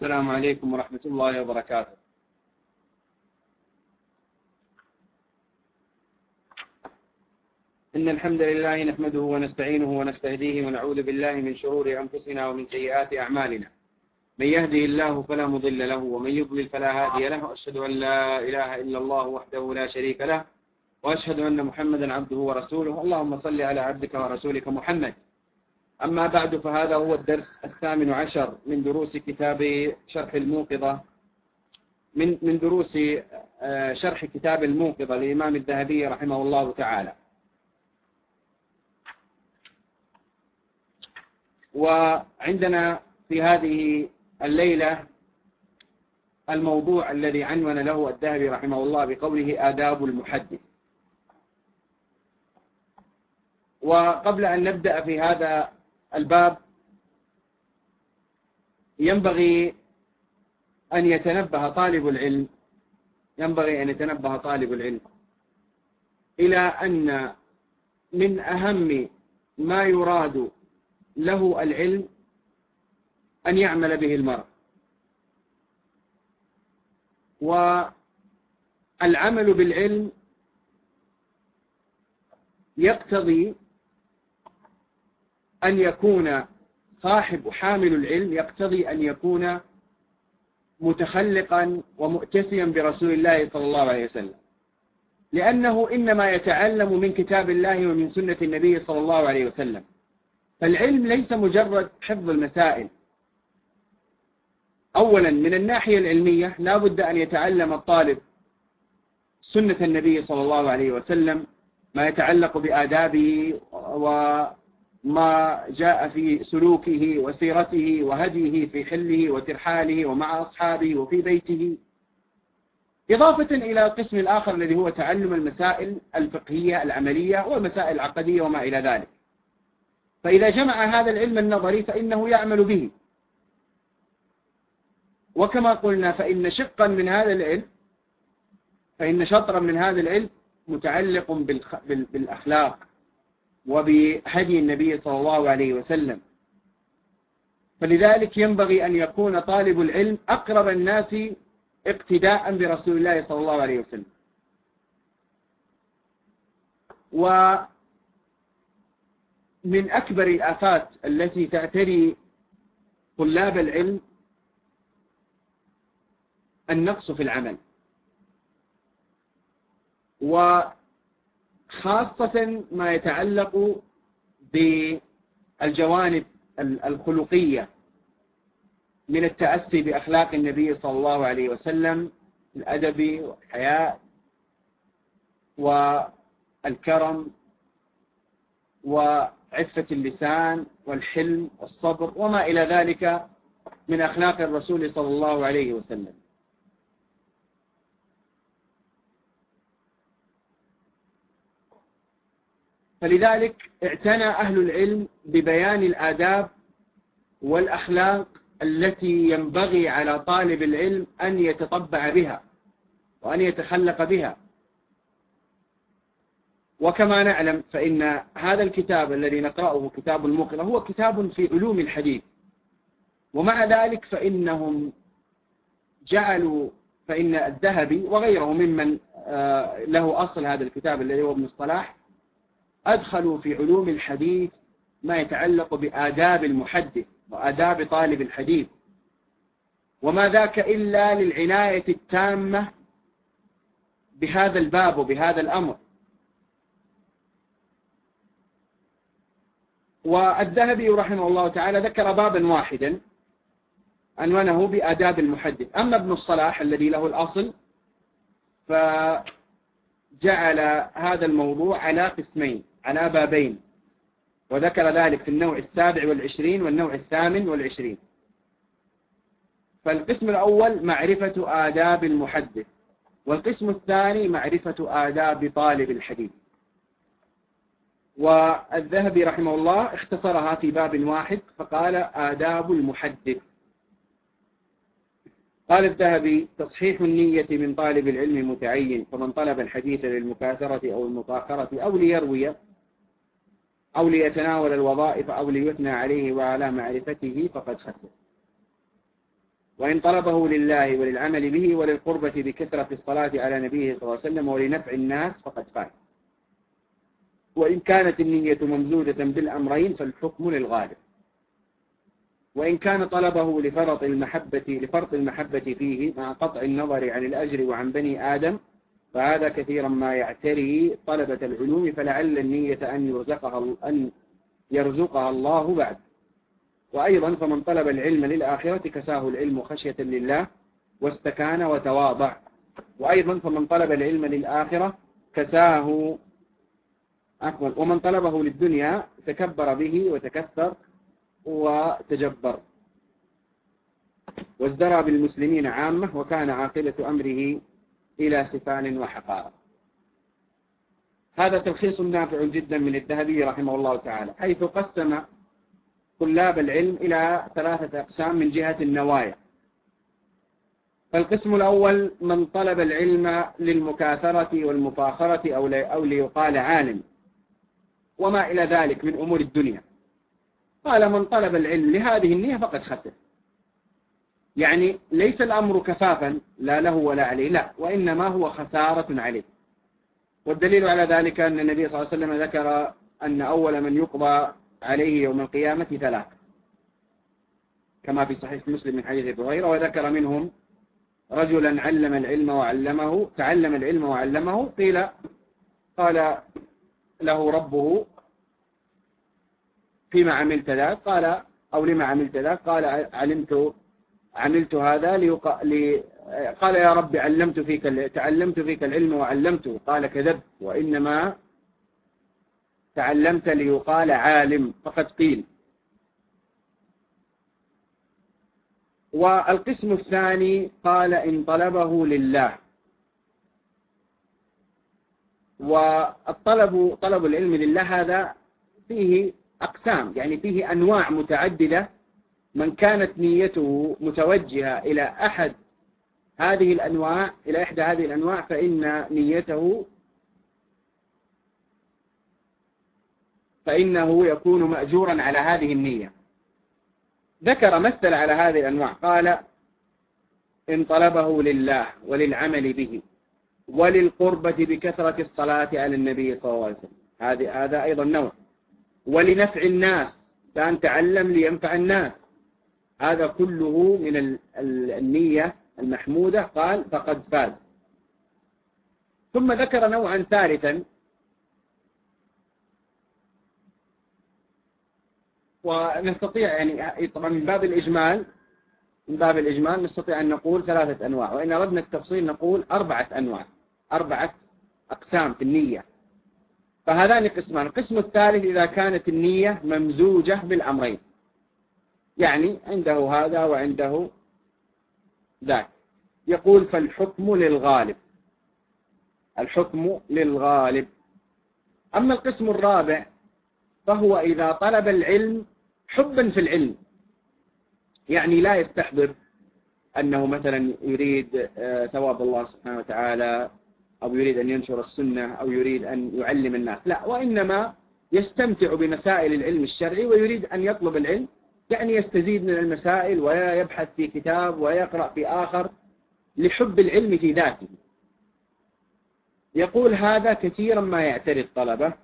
السلام عليكم ورحمة الله وبركاته. إن الحمد لله نحمده ونستعينه ونستهديه ونعوذ بالله من شرور أنفسنا ومن سيئات أعمالنا. من يهده الله فلا مضل له ومن يضلل فلا هادي له. أشهد أن لا إله إلا الله وحده لا شريك له وأشهد أن محمدا عبده ورسوله. اللهم صل على عبدك ورسولك محمد. أما بعد، فهذا هو الدرس 18 من دروس كتاب شرح الموقظة من دروس شرح كتاب الموقظة للإمام الذهبي رحمه الله تعالى. وعندنا في هذه الليلة الموضوع الذي عنون له الذهبي رحمه الله بقوله آداب المحدث. وقبل أن نبدأ في هذا الباب ينبغي أن يتنبه طالب العلم إلى أن من أهم ما يراد له العلم أن يعمل به المرء، والعمل بالعلم يقتضي أن يكون صاحب حامل العلم يقتضي أن يكون متخلقا ومؤتسيا برسول الله صلى الله عليه وسلم، لأنه إنما يتعلم من كتاب الله ومن سنة النبي صلى الله عليه وسلم. فالعلم ليس مجرد حفظ المسائل. أولا من الناحية العلمية لا بد أن يتعلم الطالب سنة النبي صلى الله عليه وسلم، ما يتعلق بآدابه وما جاء في سلوكه وسيرته وهديه في حله وترحاله ومع أصحابه وفي بيته، إضافة إلى القسم الآخر الذي هو تعلم المسائل الفقهية العملية والمسائل العقدية وما إلى ذلك. فإذا جمع هذا العلم النظري فإنه يعمل به. وكما قلنا فإن شطرا من هذا العلم متعلق بالأخلاق وبهدي النبي صلى الله عليه وسلم. فلذلك ينبغي أن يكون طالب العلم أقرب الناس اقتداء برسول الله صلى الله عليه وسلم. ومن أكبر الآفات التي تعتري طلاب العلم النقص في العمل، وخاصة ما يتعلق بالجوانب الخلقية من التأسي بأخلاق النبي صلى الله عليه وسلم، الأدب والحياء والكرم وعفة اللسان والحلم والصبر وما إلى ذلك من أخلاق الرسول صلى الله عليه وسلم. فلذلك اعتنى أهل العلم ببيان الآداب والأخلاق التي ينبغي على طالب العلم أن يتطبع بها وأن يتخلق بها. وكما نعلم فإن هذا الكتاب الذي نقرأه كتاب الموقظة هو كتاب في علوم الحديث، ومع ذلك فإن الذهبي وغيره ممن له أصل هذا الكتاب الذي هو ابن الصلاح أدخلوا في علوم الحديث ما يتعلق بآداب المحدث وآداب طالب الحديث، وما ذاك إلا للعناية التامة بهذا الباب وبهذا الأمر. والذهبي رحمه الله تعالى ذكر بابا واحدا عنوانه بآداب المحدث. أما ابن الصلاح الذي له الأصل فجعل هذا الموضوع على قسمين، على بابين، وذكر ذلك في النوع 27 والنوع 28. فالقسم الأول معرفة آداب المحدث، والقسم الثاني معرفة آداب طالب الحديث. والذهبي رحمه الله اختصرها في باب واحد فقال آداب المحدث. قال الذهبي: تصحيح النية من طالب العلم متعين، فمن طلب الحديث للمكاثرة أو المفاخرة أو ليروي أو ليتناول الوظائف أو ليثنى عليه وعلى معرفته فقد خسر. وإن طلبه لله وللعمل به وللقربة بكثرة الصلاة على نبيه صلى الله عليه وسلم ولنفع الناس فقد فاز. وإن كانت النية ممزوجة بالأمرين فالحكم للغالب. وإن كان طلبه لفرط المحبة فيه مع قطع النظر عن الأجر وعن بني آدم فهذا كثيرا ما يعتري طلبة العلوم، فلعل النية أن يرزقها الله بعد. وأيضا فمن طلب العلم للآخرة كساه العلم خشية لله واستكان وتواضع. وأيضا فمن طلب العلم للآخرة كساه ومن طلبه للدنيا تكبر به وتكثر وتجبر وازدرى بالمسلمين عامة وكان عاقبة أمره إلى سفال وحقارة. هذا تلخيص نافع جدا من الذهبي رحمه الله تعالى، حيث قسم طلاب العلم إلى 3 أقسام من جهة النوايا. فالقسم الأول من طلب العلم للمكاثرة والمفاخرة أو ليقال عالم وما إلى ذلك من أمور الدنيا. قال من طلب العلم لهذه النية فقد خسر، يعني ليس الأمر كفافا لا له ولا عليه، لا، وإنما هو خسارة عليه. والدليل على ذلك أن النبي صلى الله عليه وسلم ذكر أن أول من يقضى عليه يوم القيامة 3 كما في صحيح مسلم من حديث أبي هريرة، وذكر منهم رجلا تعلم العلم وعلمه قال له ربه فيما عملت ذاك؟ قال أو لما عملت ذاك؟ قال عملت هذا قال يا رب تعلمت فيك العلم وعلمته. قال كذبت، وإنما تعلمت ليقال عالم فقد قيل. والقسم الثاني قال إن طلبه لله. طلب العلم لله هذا فيه أقسام، يعني فيه أنواع متعددة. من كانت نيته متوجهة إلى إحدى هذه الأنواع فإنه يكون مأجورا على هذه النية. مثل على هذه الأنواع، قال إن طلبه لله وللعمل به وللقربة بكثرة الصلاة على النبي صلى الله عليه وسلم، هذا أيضا نوع. ولنفع الناس، كان تعلم لينفع الناس، هذا كله من النية المحمودة، قال فقد فاز. ثم ذكر نوعا ثالثا، ونستطيع يعني طبعا من باب الإجمال نستطيع أن نقول 3 أنواع، وإن أردنا التفصيل نقول 4 أنواع، 4 أقسام في النية. فهذان قسمان. القسم الثالث إذا كانت النية ممزوجة بالأمرين، يعني عنده هذا وعنده ذاك، يقول فالحكم للغالب. أما القسم الرابع فهو إذا طلب العلم حبا في العلم، يعني لا يستحضر أنه مثلا يريد ثواب الله سبحانه وتعالى، أو يريد أن ينشر السنة، أو يريد أن يعلم الناس، لا، وإنما يستمتع بمسائل العلم الشرعي ويريد أن يطلب العلم، يعني يستزيد من المسائل ويبحث في كتاب ويقرأ في آخر لحب العلم في ذاته. يقول هذا كثيرا ما يعتري الطلبة،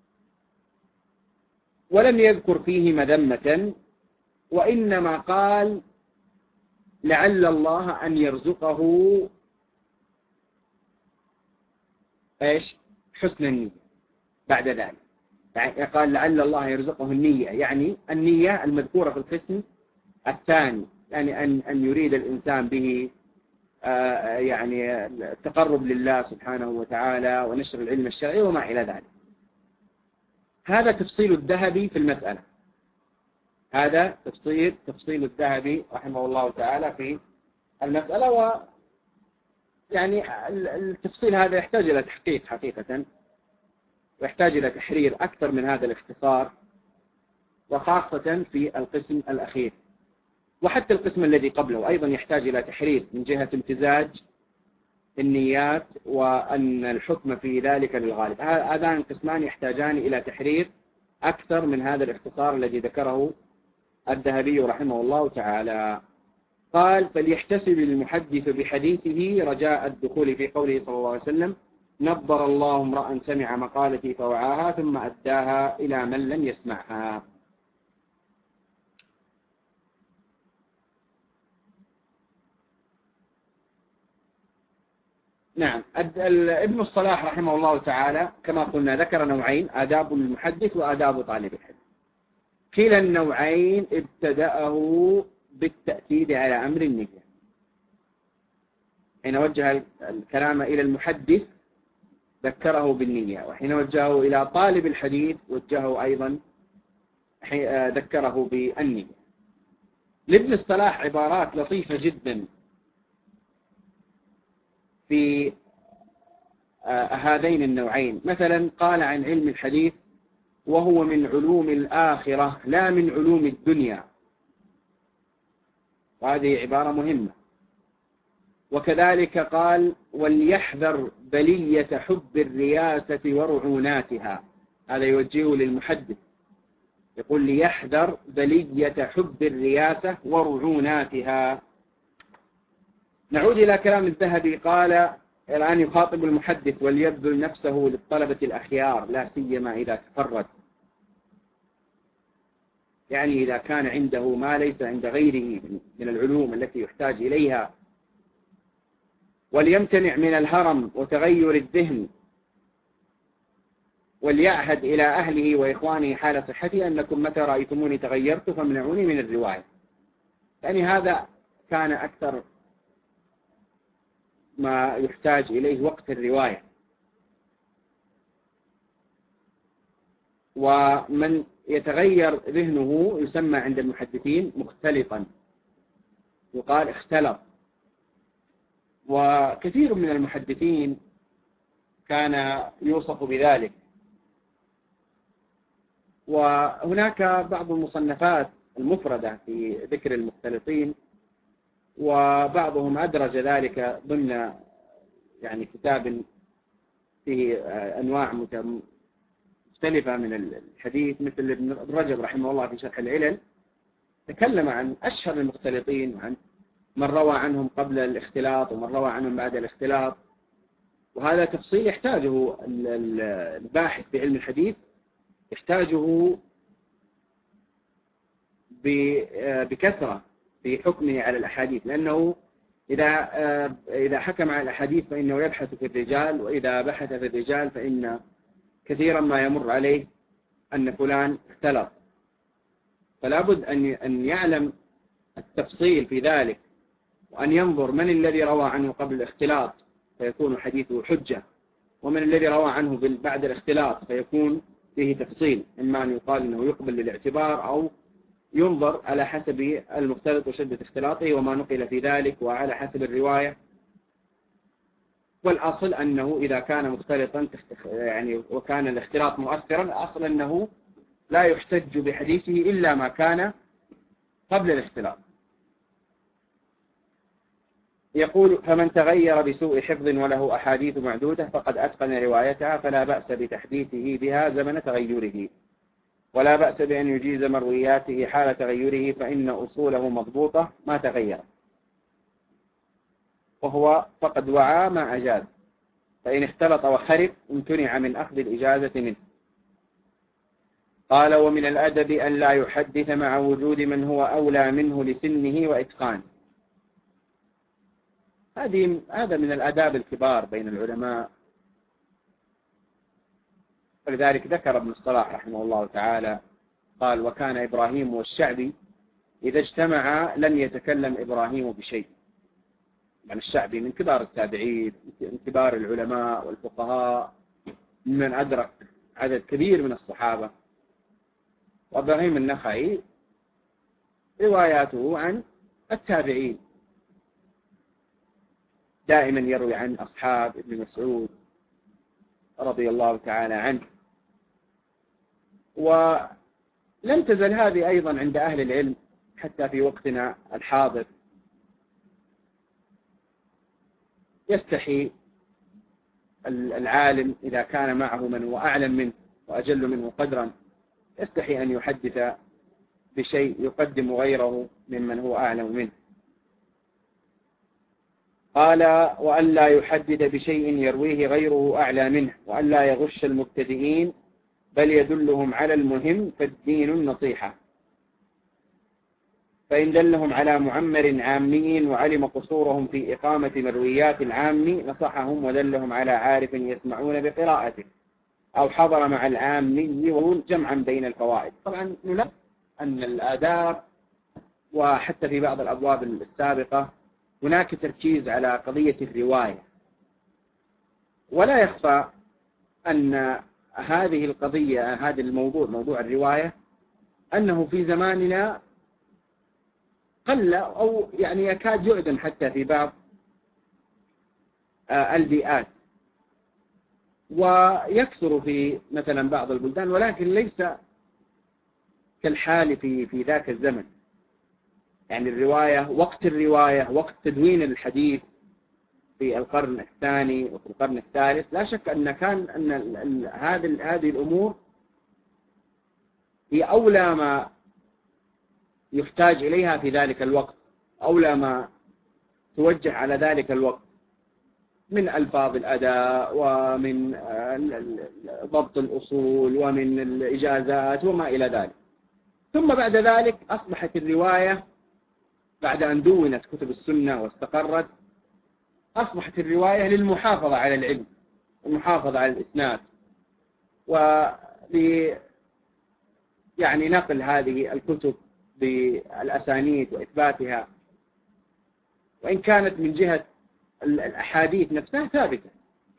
ولم يذكر فيه مذمة، وإنما قال لعل الله أن يرزقه حسن النية بعد ذلك. يعني قال لعل الله يرزقه النية، يعني النية المذكورة في القسم الثاني، يعني أن يريد الإنسان به يعني التقرب لله سبحانه وتعالى ونشر العلم الشرعي وما إلى ذلك. هذا تفصيل الذهبي في المسألة، هذا تفصيل الذهبي رحمه الله تعالى في المسألة. يعني التفصيل هذا يحتاج إلى تحقيق حقيقة، ويحتاج إلى تحرير أكثر من هذا الاختصار، وخاصة في القسم الأخير. وحتى القسم الذي قبله أيضا يحتاج إلى تحرير من جهة امتزاج النيات، وأن الحكم في ذلك للغالب. هذان القسمان يحتاجان إلى تحرير أكثر من هذا الاختصار الذي ذكره الذهبي رحمه الله تعالى. قال فليحتسب المحدث بحديثه رجاء الدخول في قوله صلى الله عليه وسلم نبر الله امرأ سمع مقالتي فوعاها ثم أداها إلى من لم يسمعها. نعم. ابن الصلاح رحمه الله تعالى كما قلنا ذكر نوعين: آداب المحدث وآداب طالب الحديث. كلا النوعين ابتدأه بالتأكيد على أمر النية. حين وجه الكلام إلى المحدث ذكره بالنية، وحين وجهه إلى طالب الحديث وجهه أيضا ذكره بالنية. لابن الصلاح عبارات لطيفة جدا في هذين النوعين. مثلا قال عن علم الحديث وهو من علوم الآخرة لا من علوم الدنيا، وهذه عبارة مهمة. وكذلك قال وليحذر بلية حب الرياسة ورعوناتها، هذا يوجهه للمحدث، يقول ليحذر بلية حب الرياسة ورعوناتها. نعود إلى كلام الذهبي، قال الآن يخاطب المحدث وليبذل نفسه للطلبة الأخيار لا سيما إذا تفرد، يعني إذا كان عنده ما ليس عند غيره من العلوم التي يحتاج إليها. وليمتنع من الهرم وتغير الذهن، وليعهد إلى أهله وإخوانه حال صحتي أنكم متى رأيتموني تغيرت فامنعوني من الرواية. يعني هذا كان أكثر ما يحتاج إليه وقت الرواية. ومن يتغير ذهنه يسمى عند المحدثين مختلطا، يقال اختلط. وكثير من المحدثين كان يوصف بذلك. وهناك بعض المصنفات المفردة في ذكر المختلطين، وبعضهم أدرج ذلك ضمن يعني كتاب فيه أنواع مختلفة من الحديث، مثل ابن رجب رحمه الله في شرح العلل تكلم عن أشهر المختلطين وعن من روى عنهم قبل الاختلاط ومن روى عنهم بعد الاختلاط. وهذا تفصيل يحتاجه الباحث في علم الحديث، يحتاجه بكثرة في حكمه على الأحاديث، لأنه إذا حكم على الأحاديث فإنه يبحث في الرجال، وإذا بحث في الرجال فإن كثيرا ما يمر عليه أن فلان اختلط. فلا بد أن يعلم التفصيل في ذلك، وأن ينظر من الذي روى عنه قبل الاختلاط فيكون حديثه حجة، ومن الذي روى عنه بعد الاختلاط فيكون فيه تفصيل، إما أن يقال أنه يقبل للاعتبار أو ينظر على حسب المختلط وشدة اختلاطه وما نقل في ذلك وعلى حسب الرواية. والأصل أنه إذا كان مختلطا يعني وكان الاختلاط مؤثرا، الأصل أنه لا يحتج بحديثه إلا ما كان قبل الاختلاط. يقول فمن تغير بسوء حفظ وله أحاديث معدودة فقد أتقن روايتها، فلا بأس بتحديثه بها زمن تغيره، ولا بأس بأن يجيز مروياته حال تغيره، فإن أصوله مضبوطة ما تغير، وهو فقد وعى ما أجاز، فإن اختلط وخرب امتنع من أخذ الإجازة منه. قال ومن الأدب أن لا يحدث مع وجود من هو أولى منه لسنه وإتقانه. هذا من الآداب الكبار بين العلماء. ولذلك ذكر ابن الصلاح رحمه الله تعالى قال وكان إبراهيم والشعبي إذا اجتمعا لم يتكلم إبراهيم بشيء. يعني الشعبي من كبار التابعين، من كبار العلماء والفقهاء، ممن أدرك عدد كبير من الصحابة. وإبراهيم النخعي رواياته عن التابعين، دائما يروي عن أصحاب ابن مسعود رضي الله تعالى عنه. ولم تزل هذه أيضا عند أهل العلم حتى في وقتنا الحاضر. يستحي العالم إذا كان معه من هو أعلم منه وأجل منه قدرا، يستحي أن يحدث بشيء يقدم غيره ممن هو أعلم منه. قال وأن لا يحدد بشيء يرويه غيره أعلى منه، وأن لا يغش المبتدئين بل يدلهم على المهم، فالدين النصيحة. فإن دلهم على معمر عامي وعلم قصورهم في إقامة مرويات العام نصحهم، ودلهم على عارف يسمعون بقراءته، أو حضر مع العامي جمعا بين الفوائد. طبعا نلاحظ أن الآداب وحتى في بعض الأبواب السابقة هناك تركيز على قضية الرواية، ولا يخفى أن هذه القضية، هذا الموضوع، موضوع الرواية، أنه في زماننا قل أو يعني يكاد يعدم حتى في بعض البيئات، ويكثر في مثلا بعض البلدان، ولكن ليس كالحال في ذاك الزمن. يعني الرواية، وقت الرواية، وقت تدوين الحديث في القرن الثاني وفي القرن الثالث، لا شك أن هذه الأمور هي أولى ما يحتاج إليها في ذلك الوقت، أولى ما توجه على ذلك الوقت من ألفاظ الأداء ومن ضبط الأصول ومن الإجازات وما إلى ذلك. ثم بعد ذلك أصبحت الرواية بعد أن دونت كتب السنة واستقرت، أصبحت الرواية للمحافظة على العلم، المحافظة على الإسناد، يعني نقل هذه الكتب بالأسانيد وإثباتها، وإن كانت من جهة الأحاديث نفسها ثابتة.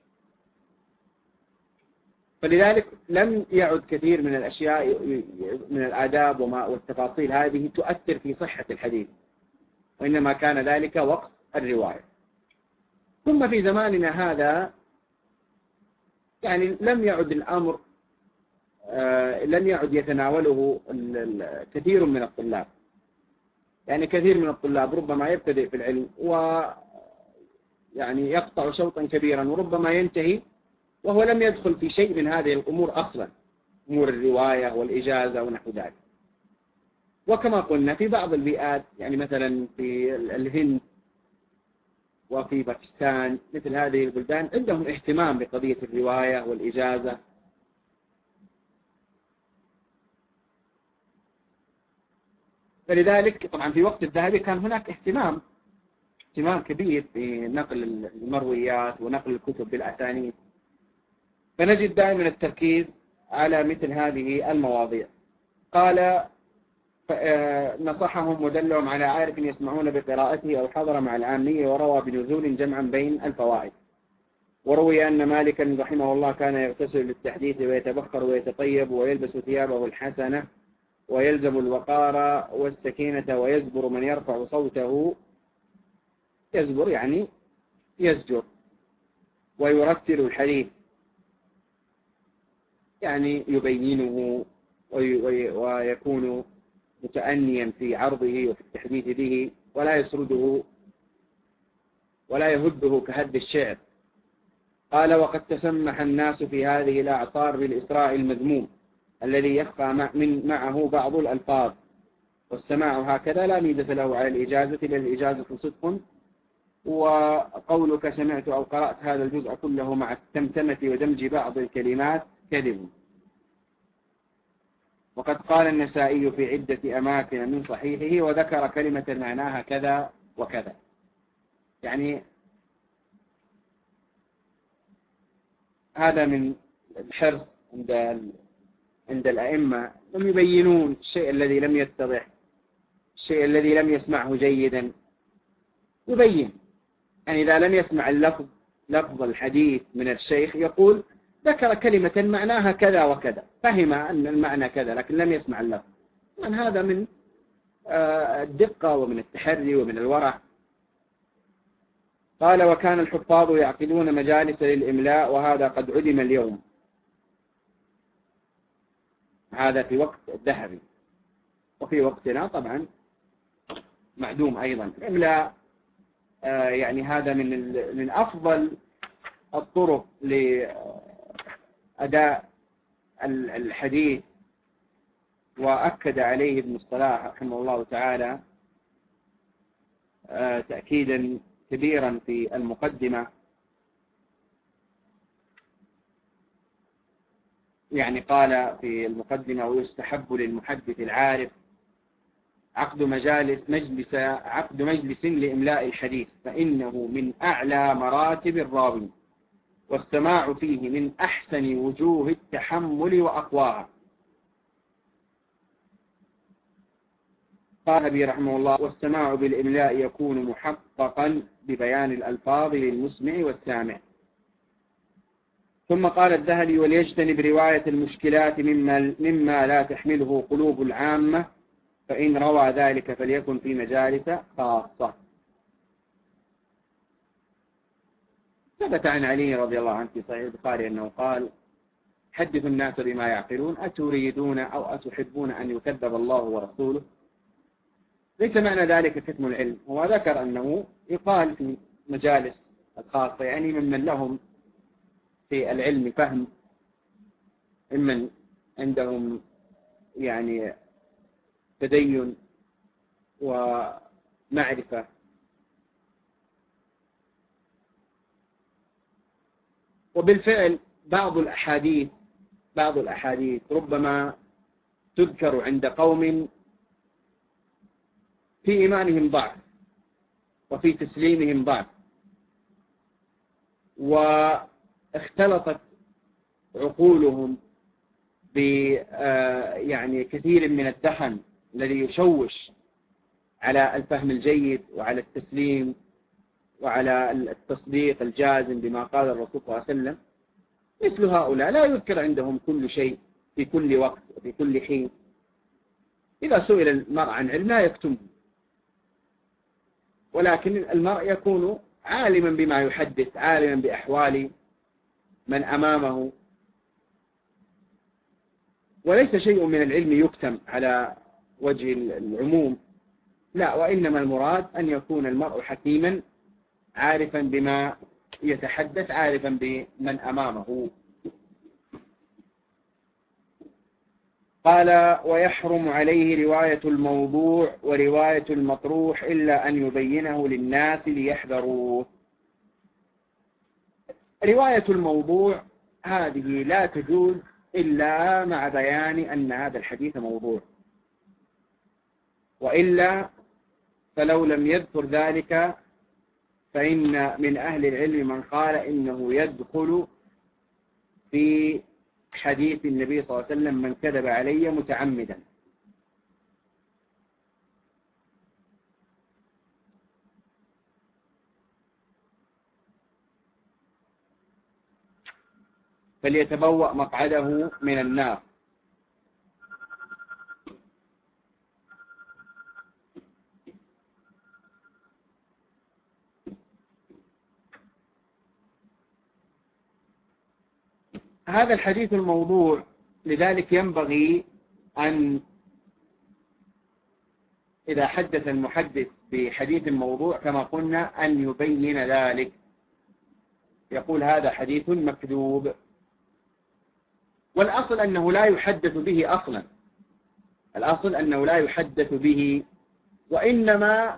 فلذلك لم يعد كثير من الأشياء من الآداب والتفاصيل هذه تؤثر في صحة الحديث، وإنما كان ذلك وقت الرواية. ثم في زماننا هذا يعني لم يعد الأمر، لم يعد يتناوله كثير من الطلاب. يعني كثير من الطلاب ربما يبتدئ في العلم يعني يقطع شوطا كبيرا، وربما ينتهي وهو لم يدخل في شيء من هذه الأمور أصلا، أمور الرواية والإجازة ونحو ذلك. وكما قلنا في بعض البيئات، يعني مثلا في الهند وفي باكستان، مثل هذه البلدان عندهم اهتمام بقضية الرواية والإجازة. فلذلك طبعا في وقت الذهبي كان هناك اهتمام كبير في نقل المرويات ونقل الكتب بالأسانيد، فنجد دائما التركيز على مثل هذه المواضيع. قال نصحهم ودلهم على عارف يسمعون بقراءته أو حضر مع العامية، وروى بنزول جمعا بين الفوائد. وروي أن مالكا رحمه الله كان يغتسل للتحديث ويتبخر ويتطيب ويلبس ثيابه الحسنة ويلزم الوقار والسكينة ويزبر من يرفع صوته، يزبر يعني يزجر، ويرتل الحديث يعني يبينه ويكون متأنيا في عرضه وفي التحديث به، ولا يسرده ولا يهده كهد الشعر. قال وقد تسمح الناس في هذه الأعصار بالإسراء المذموم الذي يخفى معه بعض الألفاظ، والسماع هكذا لا ميزة له على الإجازة، بل الإجازة صدق. وقولك سمعت أو قرأت هذا الجزء كله مع التمتمة ودمج بعض الكلمات كذب. وقد قال النسائي في عدة أماكن من صحيحه وذكر كلمة معناها كذا وكذا. يعني هذا من الحرص عند الأئمة، هم يبينون الشيء الذي لم يتضح، الشيء الذي لم يسمعه جيدا يبين. يعني إذا لم يسمع لفظ الحديث من الشيخ يقول ذكر كلمة معناها كذا وكذا، فهم أن المعنى كذا لكن لم يسمع اللفظ. يعني هذا من الدقة ومن التحري ومن الورع. قال وكان الحفاظ يعقدون مجالس للإملاء، وهذا قد عدم اليوم. هذا في وقت الذهبي، وفي وقتنا طبعا معدوم أيضا الإملاء. يعني هذا من أفضل الطرق لأداء الحديث، وأكد عليه ابن الصلاح رحمه الله تعالى تأكيدا كبيرا في المقدمة، يعني قال في المقدمة: ويستحب للمحدث العارف عقد مجلس لإملاء الحديث، فإنه من أعلى مراتب الراوي، والسماع فيه من أحسن وجوه التحمل وأقواها. قال أبي رحمه الله: والسماع بالإملاء يكون محققا ببيان الألفاظ للمسمع والسامع. ثم قال الذهبي: وليجتنب رواية المشكلات مما لا تحمله قلوب العامة، فإن روى ذلك فليكن في مجالس خاصة. ثبت عن علي رضي الله عنه في صحيح البخاري أنه قال: حدثوا الناس بما يعقلون، أتريدون أو أتحبون أن يكذب الله ورسوله؟ ليس معنى ذلك كتم العلم. هو ذكر أنه يقال في مجالس الخاصة، يعني ممن لهم في العلم فهم، ممن عندهم يعني تدين ومعرفة. وبالفعل بعض الأحاديث ربما تذكر عند قوم في إيمانهم ضعف وفي تسليمهم ضعف، واختلطت عقولهم يعني كثير من الدخن الذي يشوش على الفهم الجيد وعلى التسليم وعلى التصديق الجازم بما قال الرسول صلى الله عليه وسلم. مثل هؤلاء لا يذكر عندهم كل شيء في كل وقت وفي كل حين. إذا سئل المرء عن علم لا يكتمه، ولكن المرء يكون عالما بما يحدث، عالما بأحوال من أمامه، وليس شيء من العلم يكتم على وجه العموم، لا، وإنما المراد أن يكون المرء حكيما عارفا بما يتحدث، عارفا بمن أمامه. قال: ويحرم عليه رواية الموضوع ورواية المطروح إلا أن يبينه للناس ليحذروه. رواية الموضوع هذه لا تجوز إلا مع بيان أن هذا الحديث موضوع، وإلا فلو لم يذكر ذلك فإن من أهل العلم من قال إنه يدخل في حديث النبي صلى الله عليه وسلم: من كذب علي متعمدا. فليتبوأ مقعده من النار. هذا الحديث الموضوع، لذلك ينبغي أن إذا حدث المحدث بحديث موضوع كما قلنا أن يبين ذلك، يقول: هذا حديث مكذوب. والأصل أنه لا يحدث به أصلا، الأصل أنه لا يحدث به، وإنما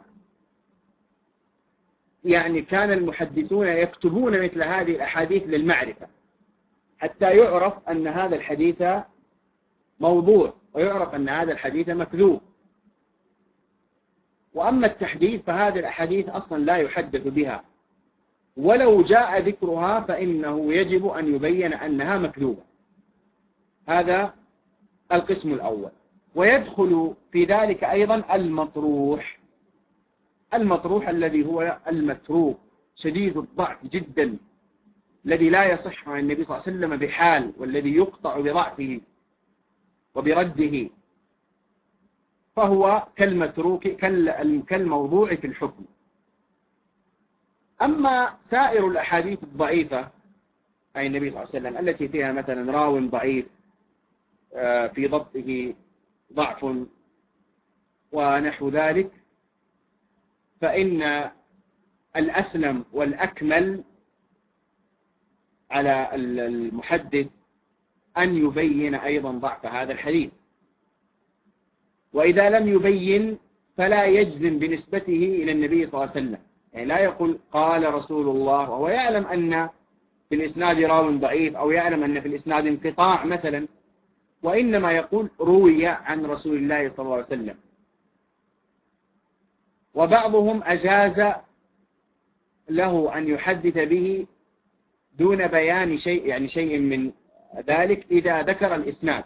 يعني كان المحدثون يكتبون مثل هذه الأحاديث للمعرفة، حتى يعرف أن هذا الحديث موضوع ويعرف أن هذا الحديث مكذوب. وأما التحديث فهذه الأحاديث أصلا لا يحدث بها، ولو جاء ذكرها فإنه يجب أن يبين أنها مكذوبة. هذا القسم الأول. ويدخل في ذلك أيضا المطروح الذي هو المتروك شديد الضعف جدا، الذي لا يصح عن النبي صلى الله عليه وسلم بحال، والذي يقطع بضعفه وبرده، فهو كالمتروك كالموضوع في الحكم. أما سائر الأحاديث الضعيفة عن النبي صلى الله عليه وسلم التي فيها مثلا راو ضعيف في ضبطه ضعف ونحو ذلك، فإن الأسلم والأكمل على المحدث أن يبين أيضا ضعف هذا الحديث، وإذا لم يبين فلا يجزم بنسبته إلى النبي صلى الله عليه وسلم، يعني لا يقول قال رسول الله وهو يعلم أن في الإسناد راو ضعيف أو يعلم أن في الإسناد انقطاع مثلا، وإنما يقول روي عن رسول الله صلى الله عليه وسلم. وبعضهم أجاز له أن يحدث به دون بيان شيء، يعني شيء من ذلك إذا ذكر الإسناد.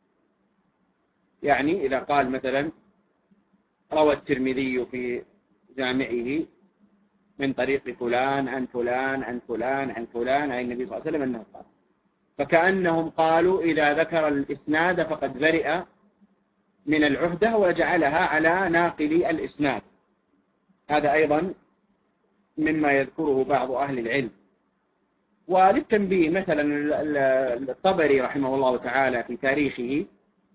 يعني إذا قال مثلا روى الترمذي في جامعه من طريق فلان عن فلان عن فلان عن فلان عن النبي صلى الله عليه وسلم أنه قال، فكأنهم قالوا إذا ذكر الإسناد فقد برئ من العهدة وجعلها على ناقل الإسناد. هذا أيضا مما يذكره بعض أهل العلم. وللتنبيه مثلا الطبري رحمه الله تعالى في تاريخه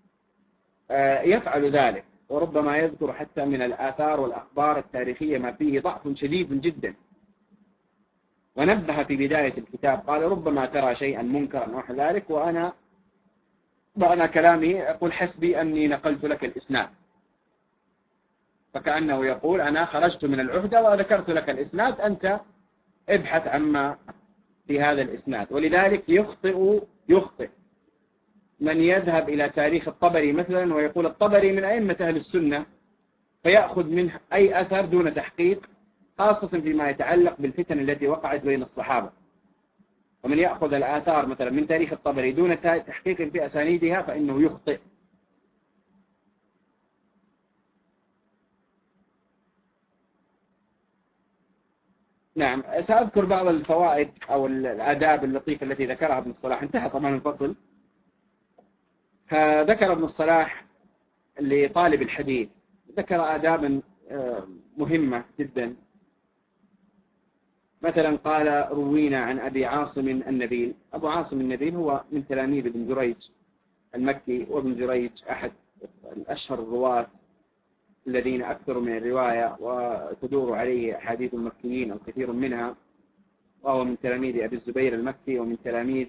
يفعل ذلك، وربما يذكر حتى من الآثار والأخبار التاريخية ما فيه ضعف شديد جدا، ونبه في بداية الكتاب قال ربما ترى شيئا منكرا نحو ذلك، وأنا كلامي أقول حسبي أني نقلت لك الإسناد، فكأنه يقول أنا خرجت من العهدة وذكرت لك الإسناد، أنت ابحث عما في هذا الإسناد. ولذلك يخطئ من يذهب إلى تاريخ الطبري مثلا ويقول الطبري من أئمة أهل السنة، فيأخذ منه أي أثر دون تحقيق، خاصة فيما يتعلق بالفتن التي وقعت بين الصحابة. ومن يأخذ الآثار مثلا من تاريخ الطبري دون تحقيق في أسانيدها فإنه يخطئ. نعم، سأذكر بعض الفوائد أو الآداب اللطيفة التي ذكرها ابن الصلاح. انتهى طبعا الفصل. فذكر ابن الصلاح لطالب الحديث، ذكر آدابا مهمة جدا. مثلا قال روينا عن أبي عاصم النبيل. أبو عاصم النبيل هو من تلاميذ ابن جريج المكي، وابن جريج أحد الأشهر الرواة الذين أكثروا من الرواية وتدور عليه أحاديث المكيين أو كثير منها، وهو من تلاميذ أبي الزبير المكي ومن تلاميذ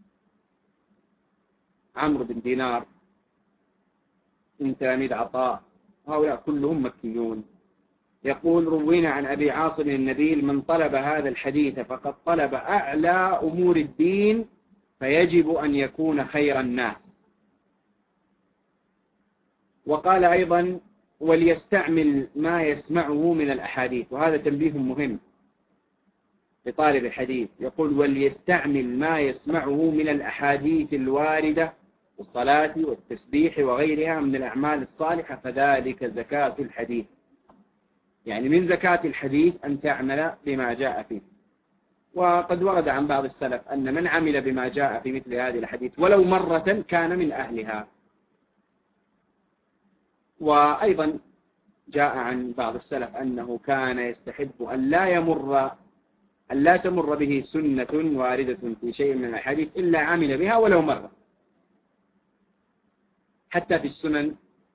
عمرو بن دينار من تلاميذ عطاء، هؤلاء كلهم مكيون. يقول روينا عن أبي عاصم النبيل من طلب هذا الحديث فقد طلب أعلى أمور الدين فيجب أن يكون خير الناس. وقال أيضا وليستعمل ما يسمعه من الأحاديث، وهذا تنبيه مهم لطالب الحديث. يقول وليستعمل ما يسمعه من الأحاديث الواردة والصلاة والتسبيح وغيرها من الأعمال الصالحة، فذلك زكاة الحديث. يعني من زكاة الحديث أن تعمل بما جاء فيه. وقد ورد عن بعض السلف أن من عمل بما جاء في مثل هذه الحديث ولو مرة كان من أهلها. وأيضا جاء عن بعض السلف أنه كان يستحب أن لا تمر به سنة واردة في شيء من الحديث إلا عمل بها ولو مرة، حتى في السنن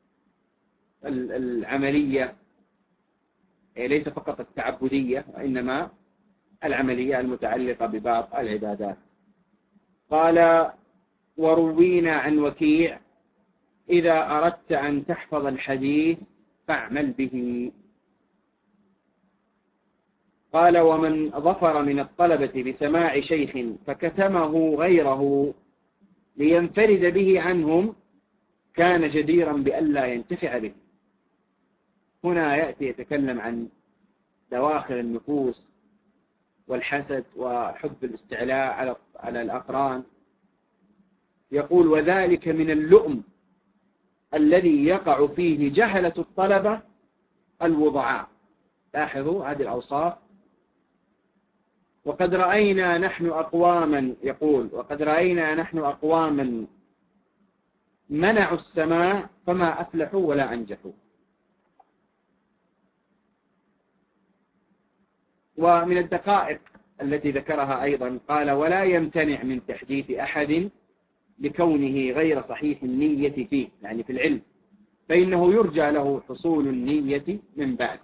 العملية، ليس فقط التعبدية وإنما العملية المتعلقة ببعض العبادات. قال وروينا عن وكيع إذا أردت أن تحفظ الحديث فاعمل به. قال ومن ظفر من الطلبة بسماع شيخ فكتمه غيره لينفرد به عنهم كان جديرا بألا ينتفع به. هنا يأتي يتكلم عن دواخل النفوس والحسد وحب الاستعلاء على الأقران. يقول وذلك من اللؤم الذي يقع فيه جهلة الطلبة الوضعاء. لاحظوا هذه الأوصاف. وقد رأينا نحن أقواما، يقول وقد رأينا نحن أقواما منعوا السماع فما أفلحوا ولا أنجحوا. ومن الدقائق التي ذكرها أيضا قال ولا يمتنع من تحديث أحد لكونه غير صحيح النية فيه، يعني في العلم، فإنه يرجى له حصول النية من بعد.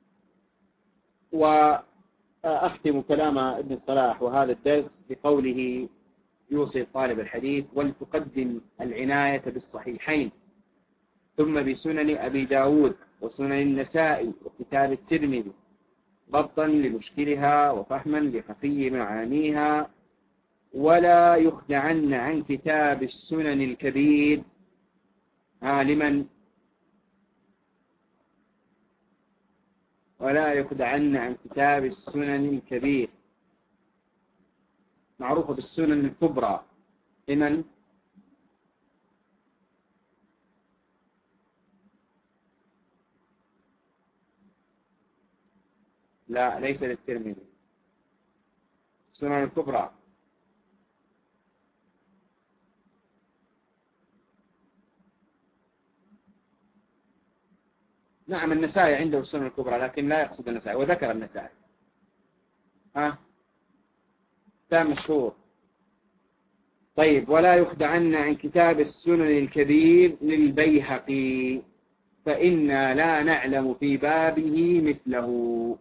وأختم كلام ابن الصلاح وهذا الدرس بقوله يوصي طالب الحديث ولتقدم العناية بالصحيحين ثم بسنن أبي داود وسنن النسائي وكتاب الترمذي ضبطا لمشكلها وفهما لخفي معانيها، ولا يخدعن عن كتاب السنن الكبير عالما، ولا يخدعن عن كتاب السنن الكبير، معروفة بالسنن الكبرى لمن؟ لا، ليس للترمذي. السنن الكبرى نعم، النسائي عنده السنن الكبرى، لكن لا يقصد النسائي، وذكر النسائي. كتاب مشهور. طيب، ولا يخدعن عن كتاب السنن الكبير للبيهقي، فإنا لا نعلم في بابه مثله.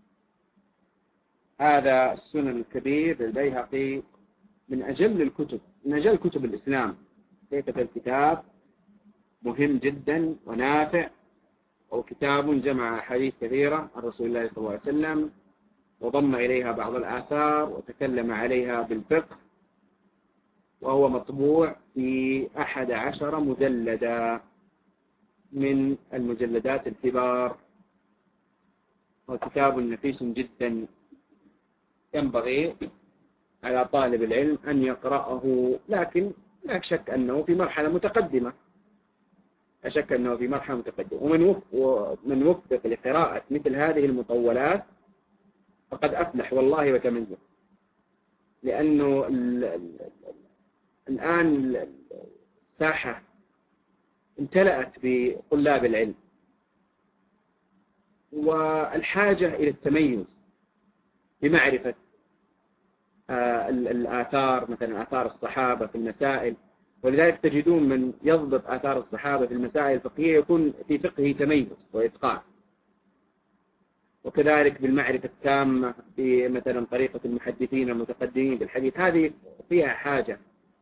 هذا السنن الكبير للبيهقي من أجل الكتب، من أجل كتب الإسلام. حقيقة الكتاب مهم جدا ونافع، وكتاب جمع أحاديث كثيرة عن رسول الله صلى الله عليه وسلم، وضم إليها بعض الآثار وتكلم عليها بالفقه، وهو مطبوع في 11 مجلدا من المجلدات الكبار، وكتاب نفيس جدا ينبغي على طالب العلم أن يقرأه، لكن لا شك أنه في مرحلة متقدمة، لا شك أنه في مرحلة متقدمة. ومن وفق لقراءة مثل هذه المطولات فقد أفلح والله وتمنى، لأنه الآن الساحة امتلأت بطلاب العلم، والحاجة إلى التميز بمعرفة الآثار، مثلا آثار الصحابة في المسائل، ولذلك تجدون من يضبط آثار الصحابة في المسائل الفقهية يكون في فقهه تميز وإتقان، وكذلك بالمعرفة التامة في مثلا طريقة المحدثين المتقدمين بالحديث، هذه فيها حاجة.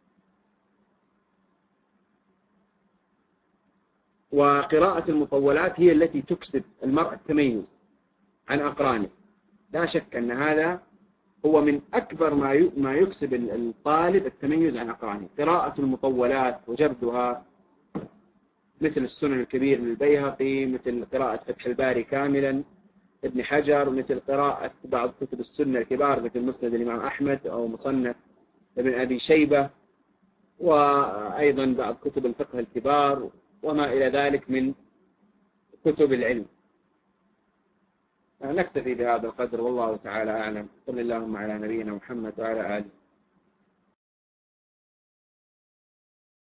وقراءة المطولات هي التي تكسب المرء التميز عن أقرانه، لا شك أن هذا هو من أكبر ما يكسب الطالب التميز عن أقرانه، قراءة المطولات وجردها، مثل السنن الكبير للبيهقي، مثل قراءة فتح الباري كاملا ابن حجر، مثل قراءة بعض كتب السنة الكبار مثل مسند الإمام أحمد أو مصنف ابن أبي شيبة، وأيضا بعض كتب الفقه الكبار وما إلى ذلك من كتب العلم. نكتفي بهذا القدر، والله تعالى أعلم. صلى اللهم على نبينا محمد وعلى آله